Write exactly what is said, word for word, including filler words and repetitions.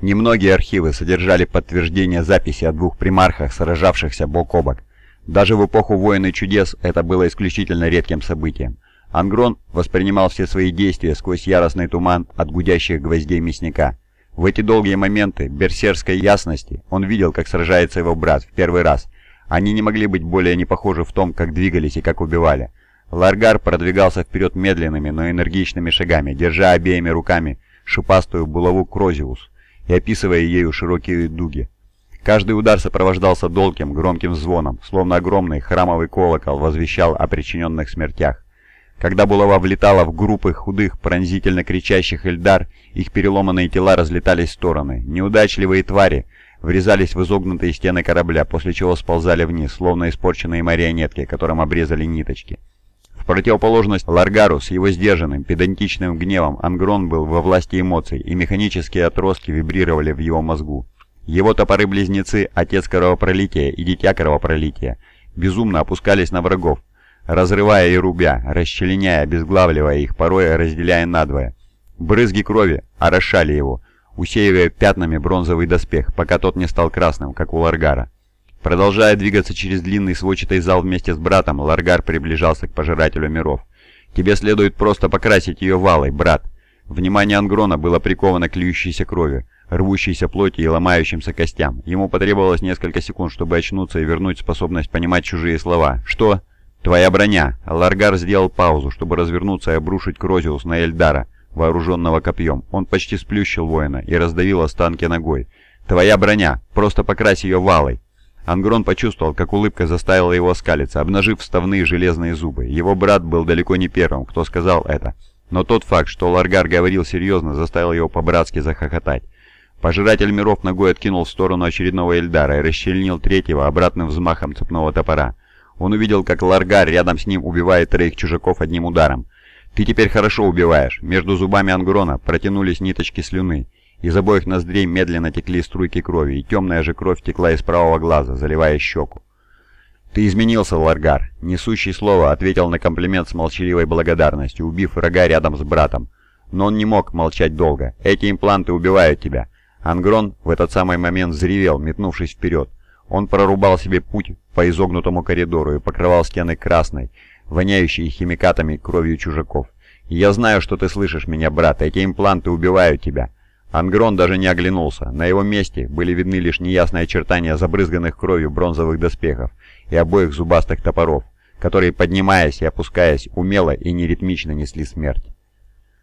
Немногие архивы содержали подтверждение записи о двух примархах, сражавшихся бок о бок. Даже в эпоху войн и чудес это было исключительно редким событием. Ангрон воспринимал все свои действия сквозь яростный туман от гудящих гвоздей мясника. В эти долгие моменты берсеркской ясности он видел, как сражается его брат в первый раз. Они не могли быть более не похожи в том, как двигались и как убивали. Ларгар продвигался вперед медленными, но энергичными шагами, держа обеими руками шипастую булаву Крозиус и описывая ею широкие дуги. Каждый удар сопровождался долгим, громким звоном, словно огромный храмовый колокол возвещал о причиненных смертях. Когда булава влетала в группы худых, пронзительно кричащих эльдар, их переломанные тела разлетались в стороны. Неудачливые твари врезались в изогнутые стены корабля, после чего сползали вниз, словно испорченные марионетки, которым обрезали ниточки. В противоположность Ларгару с его сдержанным, педантичным гневом Ангрон был во власти эмоций, и механические отростки вибрировали в его мозгу. Его топоры-близнецы, отец кровопролития и дитя кровопролития, безумно опускались на врагов, разрывая и рубя, расчленяя, обезглавливая их, порой разделяя надвое. Брызги крови орошали его, усеивая пятнами бронзовый доспех, пока тот не стал красным, как у Ларгара. Продолжая двигаться через длинный сводчатый зал вместе с братом, Ларгар приближался к Пожирателю миров. «Тебе следует просто покрасить ее валой, брат». Внимание Ангрона было приковано к льющейся крови, рвущейся плоти и ломающимся костям. Ему потребовалось несколько секунд, чтобы очнуться и вернуть способность понимать чужие слова. «Что?» «Твоя броня!» Ларгар сделал паузу, чтобы развернуться и обрушить Крозиус на Эльдара, вооруженного копьем. Он почти сплющил воина и раздавил останки ногой. «Твоя броня! Просто покрась ее валой!» Ангрон почувствовал, как улыбка заставила его оскалиться, обнажив вставные железные зубы. Его брат был далеко не первым, кто сказал это. Но тот факт, что Ларгар говорил серьезно, заставил его по-братски захохотать. Пожиратель миров ногой откинул в сторону очередного Эльдара и расчленил третьего обратным взмахом цепного топора. Он увидел, как Ларгар рядом с ним убивает троих чужаков одним ударом. «Ты теперь хорошо убиваешь». Между зубами Ангрона протянулись ниточки слюны. Из обоих ноздрей медленно текли струйки крови, и темная же кровь текла из правого глаза, заливая щеку. «Ты изменился, Ларгар», — несущий слово ответил на комплимент с молчаливой благодарностью, убив врага рядом с братом. Но он не мог молчать долго. «Эти импланты убивают тебя». Ангрон в этот самый момент взревел, метнувшись вперед. Он прорубал себе путь по изогнутому коридору и покрывал стены красной, воняющей химикатами кровью чужаков. «Я знаю, что ты слышишь меня, брат, эти импланты убивают тебя». Ангрон даже не оглянулся. На его месте были видны лишь неясные очертания забрызганных кровью бронзовых доспехов и обоих зубастых топоров, которые, поднимаясь и опускаясь, умело и неритмично несли смерть.